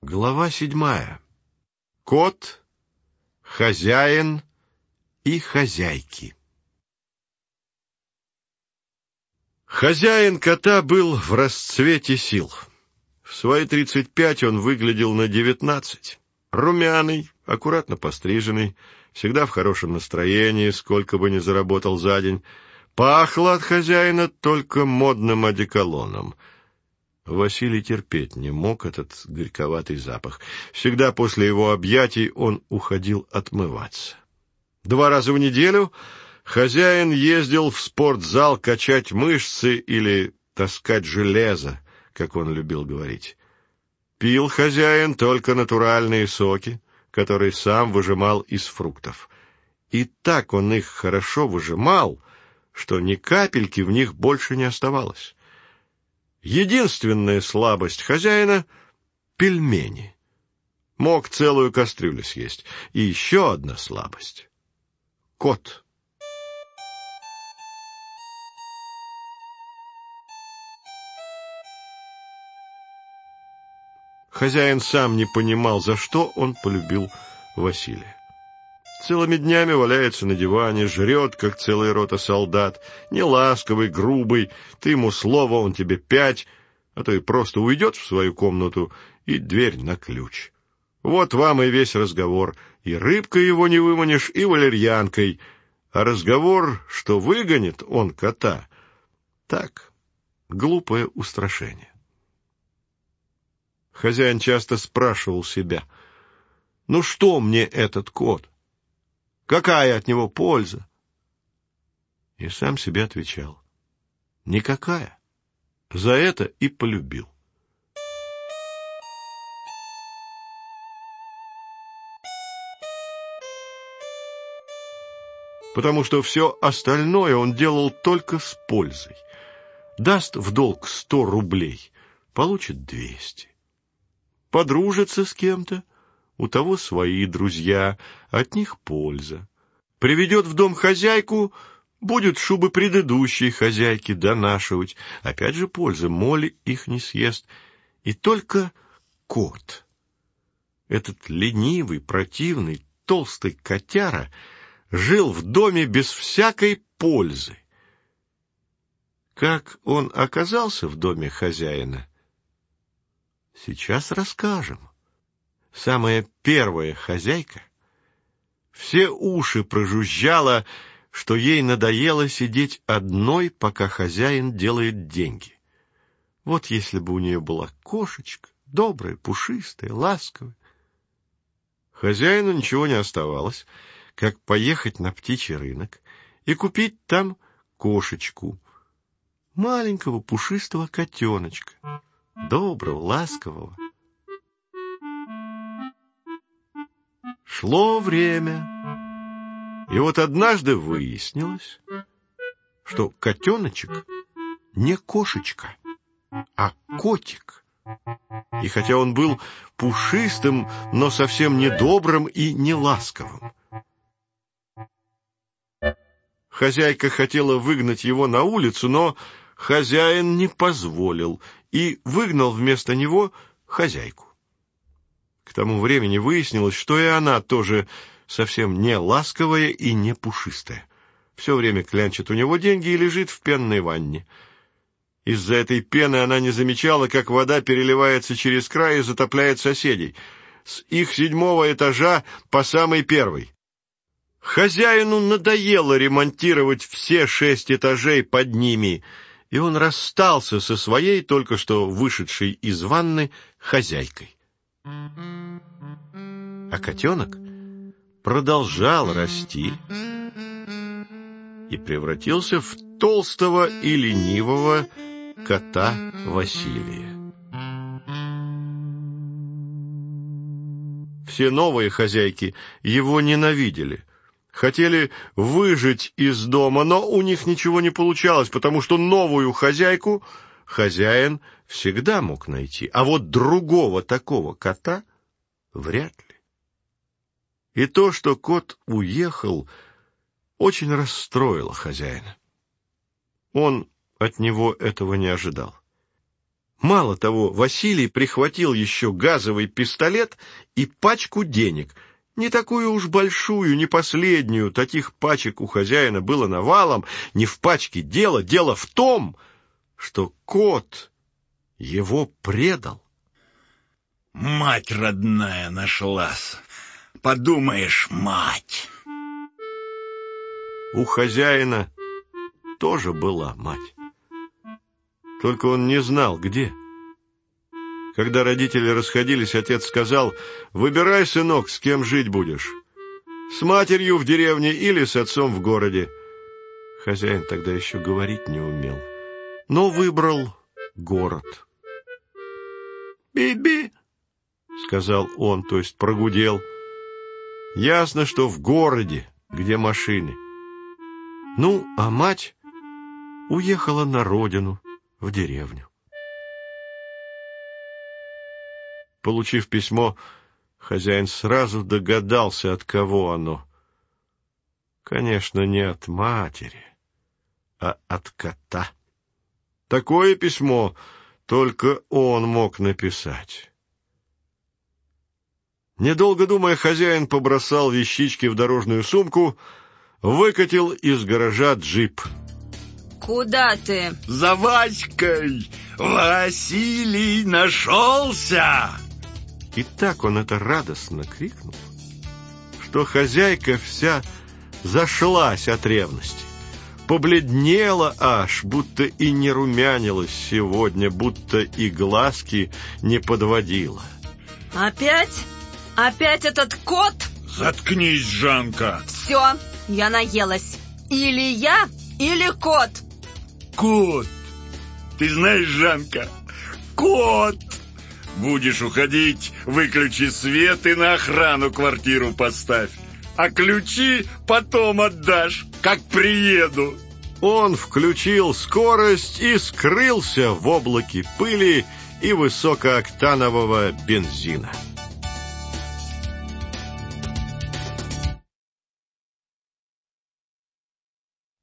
Глава 7. Кот, хозяин и хозяйки. Хозяин кота был в расцвете сил. В свои 35 он выглядел на 19. Румяный, аккуратно постриженный, всегда в хорошем настроении, сколько бы ни заработал за день. Пахло от хозяина только модным одеколоном. Василий терпеть не мог этот горьковатый запах. Всегда после его объятий он уходил отмываться. 2 раза в неделю хозяин ездил в спортзал качать мышцы или таскать железо, как он любил говорить. Пил хозяин только натуральные соки, которые сам выжимал из фруктов. И так он их хорошо выжимал, что ни капельки в них больше не оставалось. Единственная слабость хозяина — пельмени. Мог целую кастрюлю съесть. И еще одна слабость — кот. Хозяин сам не понимал, за что он полюбил Василия. Целыми днями валяется на диване, жрет, как целая рота солдат, неласковый, грубый, ты ему слово, он тебе 5, а то и просто уйдет в свою комнату, и дверь на ключ. Вот вам и весь разговор, и рыбкой его не выманишь, и валерьянкой, а разговор, что выгонит он кота, так, глупое устрашение. Хозяин часто спрашивал себя: «Ну что мне этот кот? Какая от него польза?» И сам себе отвечал: никакая. За это и полюбил. Потому что все остальное он делал только с пользой. Даст в долг 100 рублей, получит 200. Подружится с кем-то, у того свои друзья, от них польза. Приведет в дом хозяйку, будет шубы предыдущей хозяйки донашивать. Опять же польза, моли их не съест. И только кот, этот ленивый, противный, толстый котяра, жил в доме без всякой пользы. Как он оказался в доме хозяина, сейчас расскажем. Самая первая хозяйка все уши прожужжала, что ей надоело сидеть одной, пока хозяин делает деньги. Вот если бы у нее была кошечка, добрая, пушистая, ласковая. Хозяину ничего не оставалось, как поехать на птичий рынок и купить там кошечку, маленького пушистого котеночка, доброго, ласкового. Шло время, и вот однажды выяснилось, что котеночек не кошечка, а котик. И хотя он был пушистым, но совсем не добрым и не ласковым. Хозяйка хотела выгнать его на улицу, но хозяин не позволил и выгнал вместо него хозяйку. К тому времени выяснилось, что и она тоже совсем не ласковая и не пушистая. Все время клянчит у него деньги и лежит в пенной ванне. Из-за этой пены она не замечала, как вода переливается через край и затопляет соседей. С их 7-го этажа по самый 1-й. Хозяину надоело ремонтировать все 6 этажей под ними, и он расстался со своей, только что вышедшей из ванны, хозяйкой. А котенок продолжал расти и превратился в толстого и ленивого кота Василия. Все новые хозяйки его ненавидели, хотели выжить из дома, но у них ничего не получалось, потому что новую хозяйку хозяин всегда мог найти, а вот другого такого кота вряд ли. И то, что кот уехал, очень расстроило хозяина. Он от него этого не ожидал. Мало того, Василий прихватил еще газовый пистолет и пачку денег. Не такую уж большую, не последнюю. Таких пачек у хозяина было навалом. Не в пачке дело. Дело в том, что кот его предал. Мать родная нашлась. Подумаешь, мать. У хозяина тоже была мать. Только он не знал, где. Когда родители расходились, отец сказал: «Выбирай, сынок, с кем жить будешь. С матерью в деревне или с отцом в городе». Хозяин тогда еще говорить не умел, но выбрал город. «Би-би», — сказал он, то есть прогудел. Ясно, что в городе, где машины. Ну, а мать уехала на родину, в деревню. Получив письмо, хозяин сразу догадался, от кого оно. Конечно, не от матери, а от кота. Такое письмо только он мог написать. Недолго думая, хозяин побросал вещички в дорожную сумку, выкатил из гаража джип. «Куда ты?» За Васькой! Василий нашелся! И так он это радостно крикнул, что хозяйка вся зашлась от ревности. Побледнела аж, будто и не румянилась сегодня, будто и глазки не подводила. «Опять? Опять этот кот?» Заткнись, Жанка. «Все, я наелась. Или я, или кот». Кот! Ты знаешь, Жанка, кот! Будешь уходить, выключи свет и на охрану квартиру поставь. А ключи потом отдашь, как приеду. Он включил скорость и скрылся в облаке пыли и высокооктанового бензина.